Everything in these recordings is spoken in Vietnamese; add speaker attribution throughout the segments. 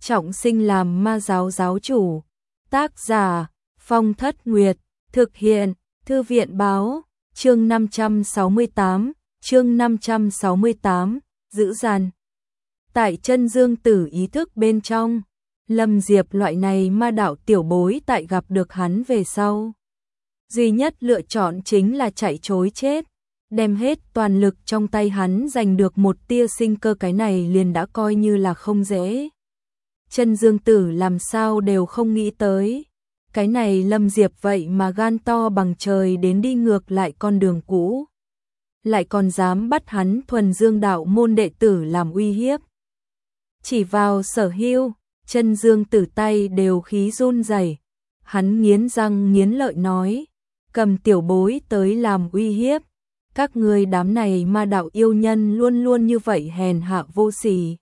Speaker 1: trọng sinh làm ma giáo giáo chủ. Tác giả Phong Thất Nguyệt. Thực hiện Thư viện Báo. Chương 568, giữ gian. Tại chân dương tử ý thức bên trong, Lâm Diệp loại này ma đạo tiểu bối tại gặp được hắn về sau. Duy nhất lựa chọn chính là chạy trối chết, đem hết toàn lực trong tay hắn giành được một tia sinh cơ, cái này liền đã coi như là không dễ. Chân dương tử làm sao đều không nghĩ tới. Cái này Lâm Diệp vậy mà gan to bằng trời đến đi ngược lại con đường cũ. Lại còn dám bắt hắn thuần dương đạo môn đệ tử làm uy hiếp. Chỉ vào Sở Hưu, chân dương tử tay đều khí run rẩy. Hắn nghiến răng nghiến lợi nói, cầm tiểu bối tới làm uy hiếp. Các ngươi đám này ma đạo yêu nhân luôn luôn như vậy hèn hạ vô sỉ.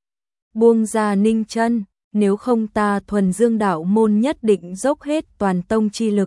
Speaker 1: Buông ra Ninh Chân, nếu không ta thuần dương đạo môn nhất định dốc hết toàn tông chi lực.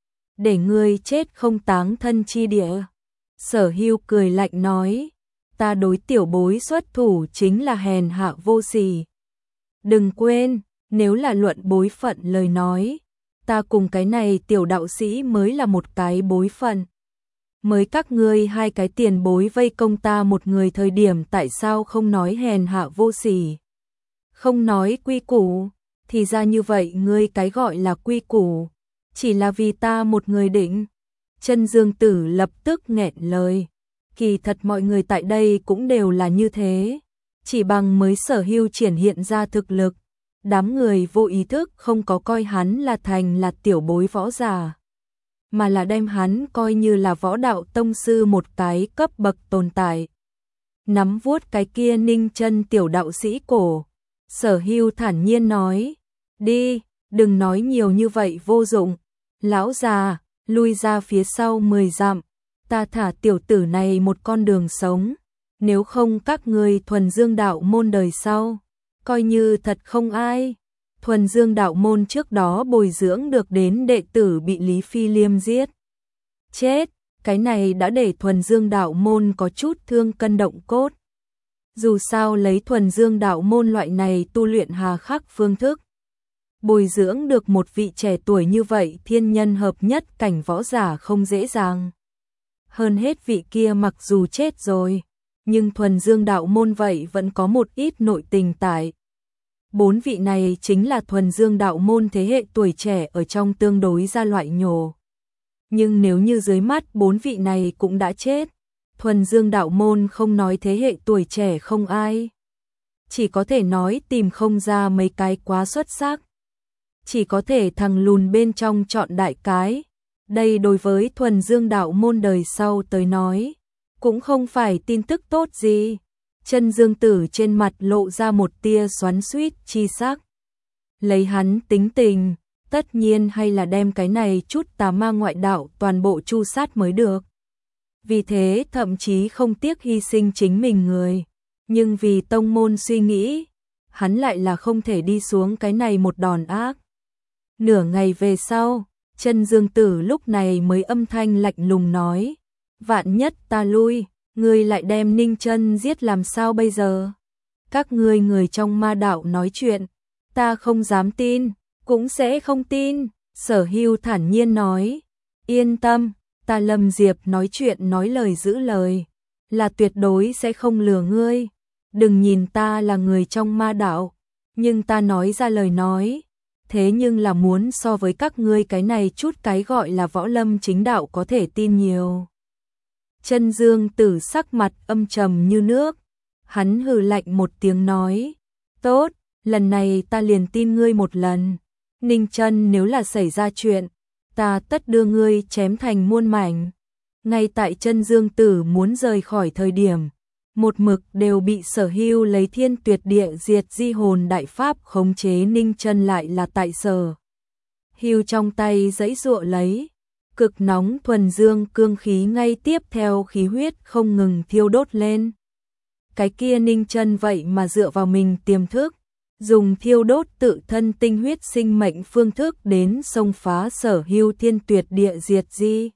Speaker 1: Để ngươi chết không táng thân chi địa. Sở Hưu cười lạnh nói, ta đối tiểu bối xuất thủ chính là hèn hạ vô sỉ. Đừng quên, nếu là luận bối phận lời nói, ta cùng cái này tiểu đạo sĩ mới là một cái bối phận. Mới các ngươi hai cái tiền bối vây công ta một người thời điểm tại sao không nói hèn hạ vô sỉ? Không nói quy củ, thì ra như vậy ngươi cái gọi là quy củ, chỉ là vì ta một người định. Chân dương tử lập tức nghẹn lời, kỳ thật mọi người tại đây cũng đều là như thế, chỉ bằng mới Sở Hưu triển hiện ra thực lực, đám người vô ý thức không có coi hắn là thành là tiểu bối võ giả, mà là đem hắn coi như là võ đạo tông sư một cái cấp bậc tồn tại. Nắm vuốt cái kia Ninh Chân tiểu đạo sĩ cổ, Sở Hưu thản nhiên nói, đi, đừng nói nhiều như vậy vô dụng, lão già, lui ra phía sau 10 dặm, ta thả tiểu tử này một con đường sống, nếu không các ngươi thuần dương đạo môn đời sau, coi như thật không ai. Thuần dương đạo môn trước đó bồi dưỡng được đến đệ tử bị Lý Phi Liêm giết. Chết, cái này đã để thuần dương đạo môn có chút thương cân động cốt. Dù sao lấy thuần dương đạo môn loại này tu luyện hà khắc phương thức, bồi dưỡng được một vị trẻ tuổi như vậy thiên nhân hợp nhất cảnh võ giả không dễ dàng. Hơn hết vị kia mặc dù chết rồi, nhưng thuần dương đạo môn vậy vẫn có một ít nội tình tại. 4 vị này chính là thuần dương đạo môn thế hệ tuổi trẻ ở trong tương đối ra loại nhồ. Nhưng nếu như dưới mắt 4 vị này cũng đã chết, thuần dương đạo môn không nói thế hệ tuổi trẻ không ai. Chỉ có thể nói tìm không ra mấy cái quá xuất sắc. Chỉ có thể thằng lùn bên trong chọn đại cái. Đây đối với thuần dương đạo môn đời sau tới nói, cũng không phải tin tức tốt gì. Chân dương tử trên mặt lộ ra một tia xoắn xuýt chi sắc. Lấy hắn tính tình, tất nhiên hay là đem cái này chút tà ma ngoại đạo toàn bộ chu sát mới được. Vì thế thậm chí không tiếc hy sinh chính mình người. Nhưng vì tông môn suy nghĩ, hắn lại là không thể đi xuống cái này một đòn ác. Nửa ngày về sau, chân dương tử lúc này mới âm thanh lạnh lùng nói, vạn nhất ta lui, ngươi lại đem Ninh Chân giết làm sao bây giờ? Các ngươi người trong ma đạo nói chuyện, ta không dám tin, cũng sẽ không tin. Sở Hưu thản nhiên nói, yên tâm, ta Lâm Diệp nói chuyện nói lời giữ lời, là tuyệt đối sẽ không lừa ngươi. Đừng nhìn ta là người trong ma đạo, nhưng ta nói ra lời nói, thế nhưng là muốn so với các ngươi cái này chút cái gọi là võ lâm chính đạo có thể tin nhiều. Chân dương tử sắc mặt âm trầm như nước, hắn hừ lạnh một tiếng nói, tốt, lần này ta liền tin ngươi một lần. Ninh Chân nếu là xảy ra chuyện, ta tất đưa ngươi chém thành muôn mảnh. Ngay tại chân dương tử muốn rời khỏi thời điểm, một mực đều bị Sở Hưu lấy thiên tuyệt địa diệt di hồn đại pháp khống chế. Ninh Chân lại là tại Sở Hưu trong tay giãy giụa lấy, cực nóng thuần dương cương khí ngay tiếp theo khí huyết không ngừng thiêu đốt lên. Cái kia Ninh Chân vậy mà dựa vào mình tiềm thức, dùng thiêu đốt tự thân tinh huyết sinh mệnh phương thức đến xông phá Sở Hưu thiên tuyệt địa diệt di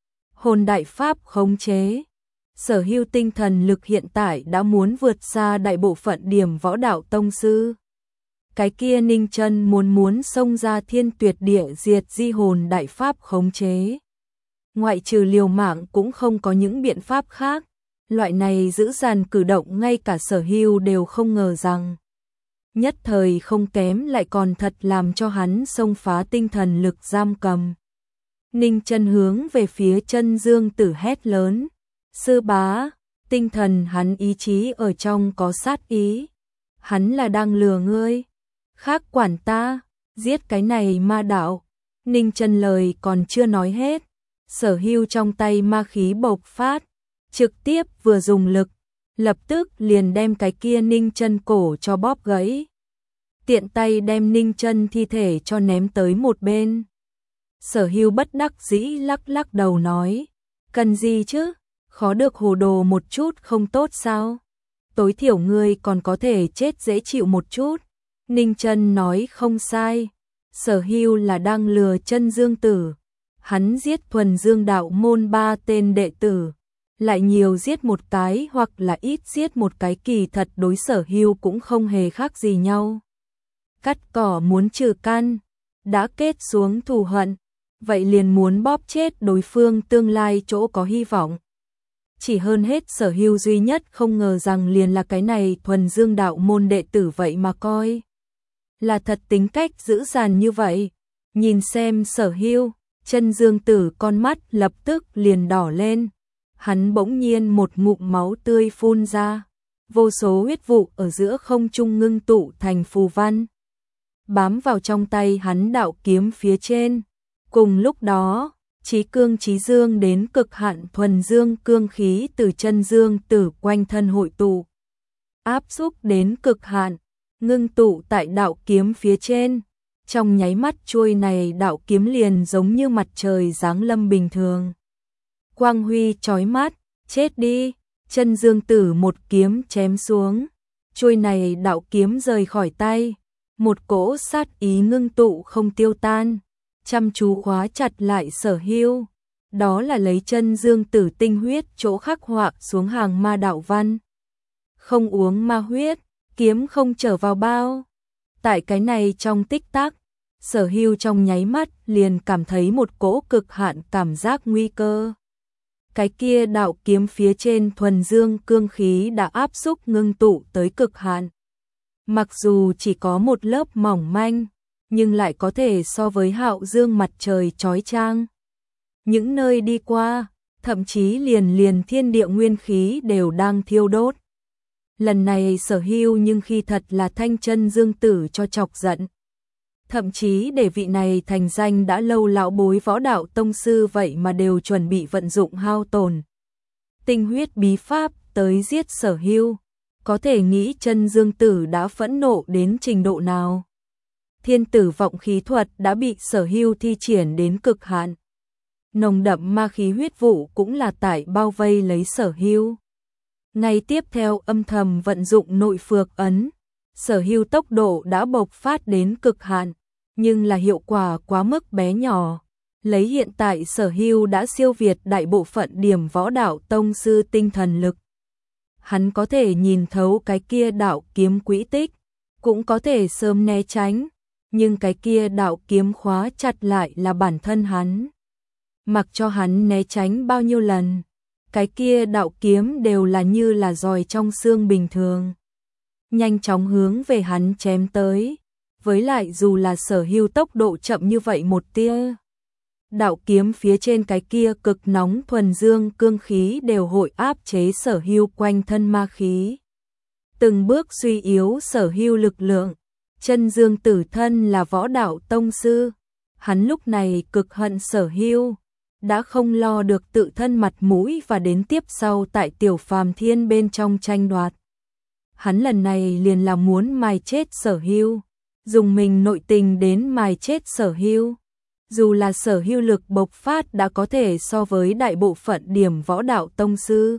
Speaker 1: hồn đại pháp khống chế. Sở Hưu tinh thần lực hiện tại đã muốn vượt xa đại bộ phận điểm võ đạo tông sư. cái kia Ninh Chân muốn xông ra Thiên Tuyệt Địa Diệt Di Hồn đại pháp khống chế. Ngoại trừ liều mạng cũng không có những biện pháp khác, loại này dữ dằn cử động ngay cả Sở Hưu đều không ngờ rằng. Nhất thời không kém lại còn thật làm cho hắn xông phá tinh thần lực giam cầm. Ninh Chân hướng về phía Chân Dương Tử hét lớn, sư bá, tinh thần hắn ý chí ở trong có sát ý. Hắn là đang lừa ngươi, khác quản ta, giết cái này ma đạo. Ninh Chân lời còn chưa nói hết, Sở Hưu trong tay ma khí bộc phát, trực tiếp vừa dùng lực, lập tức liền đem cái kia Ninh Chân cổ cho bóp gãy. Tiện tay đem Ninh Chân thi thể cho ném tới một bên. Sở Hưu bất đắc dĩ lắc lắc đầu nói, cần gì chứ, khó được hồ đồ một chút không tốt sao? Tối thiểu ngươi còn có thể chết dễ chịu một chút. Ninh Chân nói không sai, Sở Hưu là đang lừa Chân Dương Tử. Hắn giết thuần dương đạo môn 3 tên đệ tử, lại nhiều giết một cái hoặc là ít giết một cái kỳ thật đối Sở Hưu cũng không hề khác gì nhau. Cắt cỏ muốn trừ căn, đã kết xuống thù hận, vậy liền muốn bóp chết đối phương tương lai chỗ có hy vọng. Chỉ hơn hết Sở Hưu duy nhất không ngờ rằng liền là cái này thuần dương đạo môn đệ tử vậy mà coi là thật tính cách dữ dằn như vậy. Nhìn xem Sở Hưu, Chân Dương Tử con mắt lập tức liền đỏ lên, hắn bỗng nhiên một ngụm máu tươi phun ra, vô số huyết vụ ở giữa không trung ngưng tụ thành phù văn, bám vào trong tay hắn đạo kiếm phía trên. Cùng lúc đó, chí cương chí dương đến cực hạn thuần dương cương khí từ Chân Dương Tử quanh thân hội tụ, áp xúc đến cực hạn, ngưng tụ tại đạo kiếm phía trên. Trong nháy mắt chuôi này đạo kiếm liền giống như mặt trời giáng lâm bình thường. Quang huy chói mắt, chết đi, Chân Dương Tử một kiếm chém xuống. Chuôi này đạo kiếm rời khỏi tay, một cỗ sát ý ngưng tụ không tiêu tan, chăm chú khóa chặt lại Sở Hưu. Đó là lấy Chân Dương Tử tinh huyết chỗ khắc họa xuống hàng ma đạo văn. Không uống ma huyết, kiếm không trở vào bao. Tại cái này trong tích tắc, Sở Hưu trong nháy mắt liền cảm thấy một cỗ cực hạn cảm giác nguy cơ. Cái kia đạo kiếm phía trên thuần dương cương khí đã áp xúc ngưng tụ tới cực hạn. Mặc dù chỉ có một lớp mỏng manh, nhưng lại có thể so với hạo dương mặt trời chói chang. Những nơi đi qua, thậm chí liền thiên địa nguyên khí đều đang thiêu đốt. Lần này Sở Hưu nhưng khi thật là thanh Chân Dương Tử cho chọc giận. Thậm chí để vị này thành danh đã lâu lão bối võ đạo tông sư vậy mà đều chuẩn bị vận dụng hao tổn tinh huyết bí pháp tới giết Sở Hưu. Có thể nghĩ Chân Dương Tử đã phẫn nộ đến trình độ nào. Thiên tử vọng khí thuật đã bị Sở Hưu thi triển đến cực hạn. Nồng đậm ma khí huyết vụ cũng là tại bao vây lấy Sở Hưu. Ngay tiếp theo âm thầm vận dụng nội phược ấn, Sở Hưu tốc độ đã bộc phát đến cực hạn, nhưng là hiệu quả quá mức bé nhỏ. Lấy hiện tại Sở Hưu đã siêu việt đại bộ phận điểm võ đạo tông sư tinh thần lực. Hắn có thể nhìn thấu cái kia đạo kiếm quỹ tích, cũng có thể sớm né tránh, nhưng cái kia đạo kiếm khóa chặt lại là bản thân hắn. Mặc cho hắn né tránh bao nhiêu lần, cái kia đạo kiếm đều là như là giòi trong xương bình thường, nhanh chóng hướng về hắn chém tới. Với lại dù là Sở Hưu tốc độ chậm như vậy một tia, đạo kiếm phía trên cái kia cực nóng thuần dương cương khí đều hội áp chế Sở Hưu quanh thân ma khí, từng bước suy yếu Sở Hưu lực lượng. Chân Dương Tử thân là võ đạo tông sư, hắn lúc này cực hận Sở Hưu, đã không lo được tự thân mặt mũi và đến tiếp sau tại Tiểu Phàm Thiên bên trong tranh đoạt. Hắn lần này liền là muốn mài chết Sở Hưu, dùng mình nội tình đến mài chết Sở Hưu. Dù là Sở Hưu lực bộc phát đã có thể so với đại bộ phận điểm võ đạo tông sư.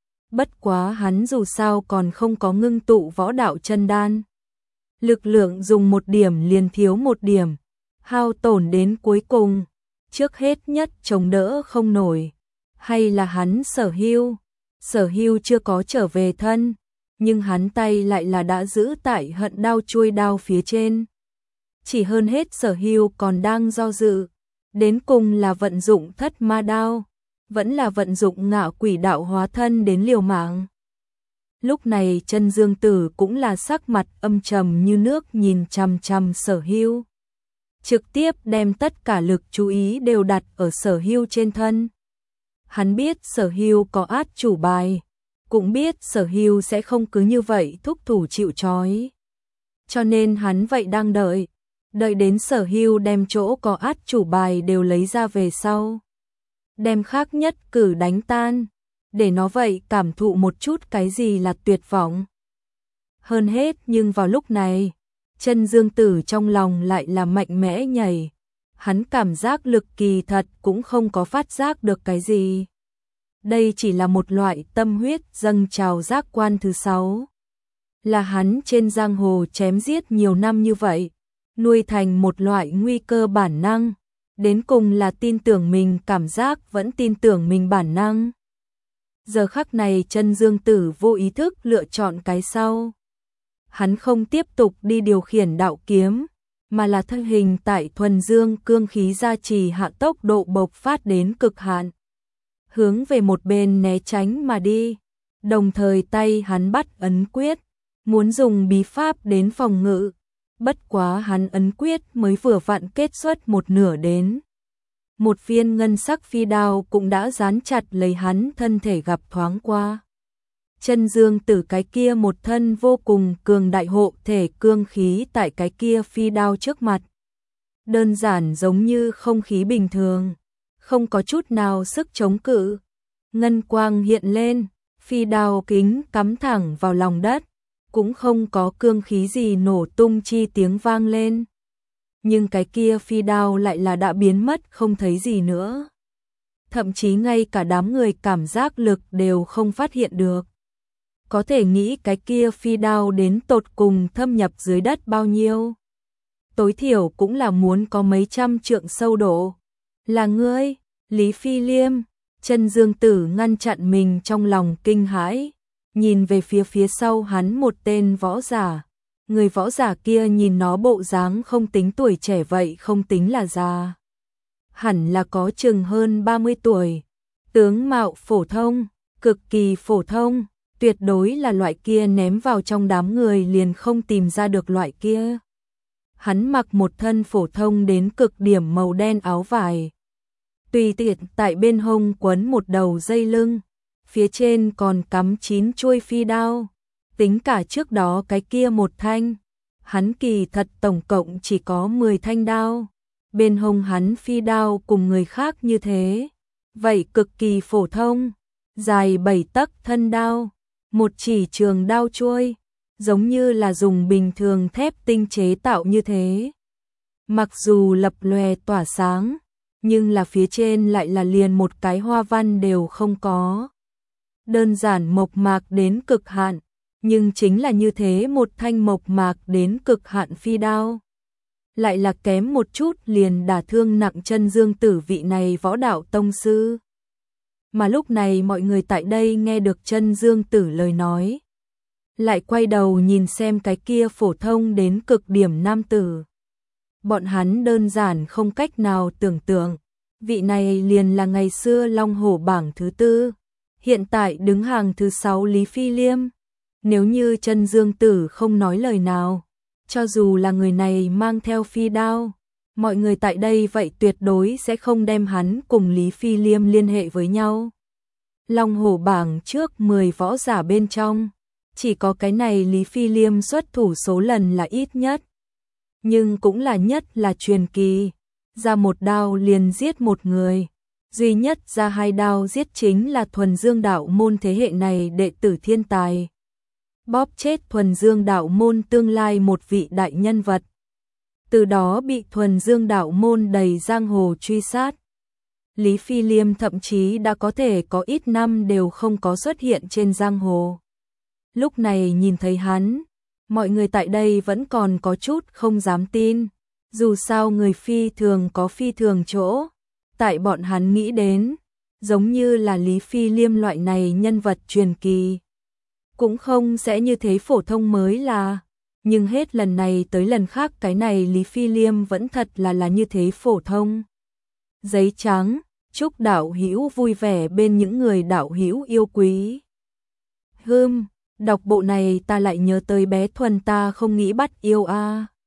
Speaker 1: Bất quá hắn dù sao còn không có ngưng tụ võ đạo chân đan. Lực lượng dùng một điểm liền thiếu một điểm, hao tổn đến cuối cùng, trước hết nhất chống đỡ không nổi. Hay là hắn Sở Hưu chưa có trở về thân, nhưng hắn tay lại là đã giữ tại hận đao chuôi đao phía trên. Chỉ hơn hết Sở Hưu còn đang do dự, đến cùng là vận dụng thất ma đao, vẫn là vận dụng ngạo quỷ đạo hóa thân đến liều mạng. Lúc này Chân Dương Tử cũng là sắc mặt âm trầm như nước nhìn chằm chằm Sở Hưu, trực tiếp đem tất cả lực chú ý đều đặt ở Sở Hưu trên thân. Hắn biết Sở Hưu có át chủ bài, cũng biết Sở Hưu sẽ không cứ như vậy thúc thủ chịu trói. Cho nên hắn vậy đang đợi đến Sở Hưu đem chỗ có át chủ bài đều lấy ra về sau, đem khác nhất cử đánh tan, để nó vậy cảm thụ một chút cái gì là tuyệt vọng. Hơn hết nhưng vào lúc này, Chân Dương Tử trong lòng lại là mạnh mẽ nhảy, hắn cảm giác lực kỳ thật cũng không có phát giác được cái gì. Đây chỉ là một loại tâm huyết dâng trào giác quan thứ 6. Là hắn trên giang hồ chém giết nhiều năm như vậy, nuôi thành một loại nguy cơ bản năng, đến cùng là tin tưởng mình cảm giác vẫn tin tưởng mình bản năng. Giờ khắc này Chân Dương Tử vô ý thức lựa chọn cái sau. Hắn không tiếp tục đi điều khiển đạo kiếm, mà là thân hình tại thuần dương cương khí gia trì hạ tốc độ bộc phát đến cực hạn, hướng về một bên né tránh mà đi, đồng thời tay hắn bắt ấn quyết, muốn dùng bí pháp đến phòng ngự. Bất quá hắn ấn quyết mới vừa vặn kết xuất một nửa đến. Một viên ngân sắc phi đao cũng đã dán chặt lấy hắn thân thể gặp thoáng qua. Chân Dương Tử cái kia một thân vô cùng cường đại hộ thể cương khí tại cái kia phi đao trước mặt. Đơn giản giống như không khí bình thường, không có chút nào sức chống cự. Ngân quang hiện lên, phi đao kính cắm thẳng vào lòng đất, cũng không có cương khí gì nổ tung chi tiếng vang lên. Nhưng cái kia phi đao lại là đã biến mất không thấy gì nữa. Thậm chí ngay cả đám người cảm giác lực đều không phát hiện được. Có thể nghĩ cái kia phi đao đến tột cùng thâm nhập dưới đất bao nhiêu. Tối thiểu cũng là muốn có mấy trăm trượng sâu độ. Là ngươi, Lý Phi Liêm. Chân Dương Tử ngăn chặn mình trong lòng kinh hãi, nhìn về phía sau hắn một tên võ giả. Người võ giả kia nhìn nó bộ dáng không tính tuổi trẻ vậy không tính là già. Hẳn là có chừng hơn 30 tuổi. Tướng mạo phổ thông, cực kỳ phổ thông, tuyệt đối là loại kia ném vào trong đám người liền không tìm ra được loại kia. Hắn mặc một thân phổ thông đến cực điểm màu đen áo vải. Tùy tiện tại bên hông quấn một đầu dây lưng, phía trên còn cắm 9 chuôi phi đao. Tính cả trước đó cái kia một thanh, hắn kỳ thật tổng cộng chỉ có 10 thanh đao. Bên hông hắn phi đao cùng người khác như thế, vậy cực kỳ phổ thông, dài 7 tấc thân đao, một chỉ trường đao chuôi, giống như là dùng bình thường thép tinh chế tạo như thế. Mặc dù lập lòe tỏa sáng, nhưng là phía trên lại là liền một cái hoa văn đều không có. Đơn giản mộc mạc đến cực hạn, nhưng chính là như thế một thanh mộc mạc đến cực hạn phi đao, lại là kém một chút liền đả thương nặng Chân Dương Tử vị này võ đạo tông sư. Mà lúc này mọi người tại đây nghe được Chân Dương Tử lời nói, lại quay đầu nhìn xem cái kia phổ thông đến cực điểm nam tử. Bọn hắn đơn giản không cách nào tưởng tượng, vị này liền là ngày xưa Long Hổ bảng thứ 4, hiện tại đứng hàng thứ 6 Lý Phi Liêm. Nếu như Chân Dương Tử không nói lời nào, cho dù là người này mang theo phi đao, mọi người tại đây vậy tuyệt đối sẽ không đem hắn cùng Lý Phi Liêm liên hệ với nhau. Long Hổ bảng trước 10 võ giả bên trong, chỉ có cái này Lý Phi Liêm xuất thủ số lần là ít nhất, nhưng cũng là nhất là truyền kỳ, ra một đao liền giết một người, duy nhất ra 2 đao giết chính là Thuần Dương đạo môn thế hệ này đệ tử thiên tài. Bóp chết Thuần Dương đạo môn tương lai một vị đại nhân vật. Từ đó bị Thuần Dương đạo môn đầy giang hồ truy sát. Lý Phi Liêm thậm chí đã có thể có ít năm đều không có xuất hiện trên giang hồ. Lúc này nhìn thấy hắn, mọi người tại đây vẫn còn có chút không dám tin. Dù sao người phi thường có phi thường chỗ, tại bọn hắn nghĩ đến, giống như là Lý Phi Liêm loại này nhân vật truyền kỳ. cũng không sẽ như thế phổ thông mới là. Nhưng hết lần này tới lần khác cái này Lý Phi Liêm vẫn thật là như thế phổ thông. Giấy trắng, chúc đạo hữu vui vẻ bên những người đạo hữu yêu quý. Đọc bộ này ta lại nhớ tới bé Thuần ta không nghĩ bắt yêu a.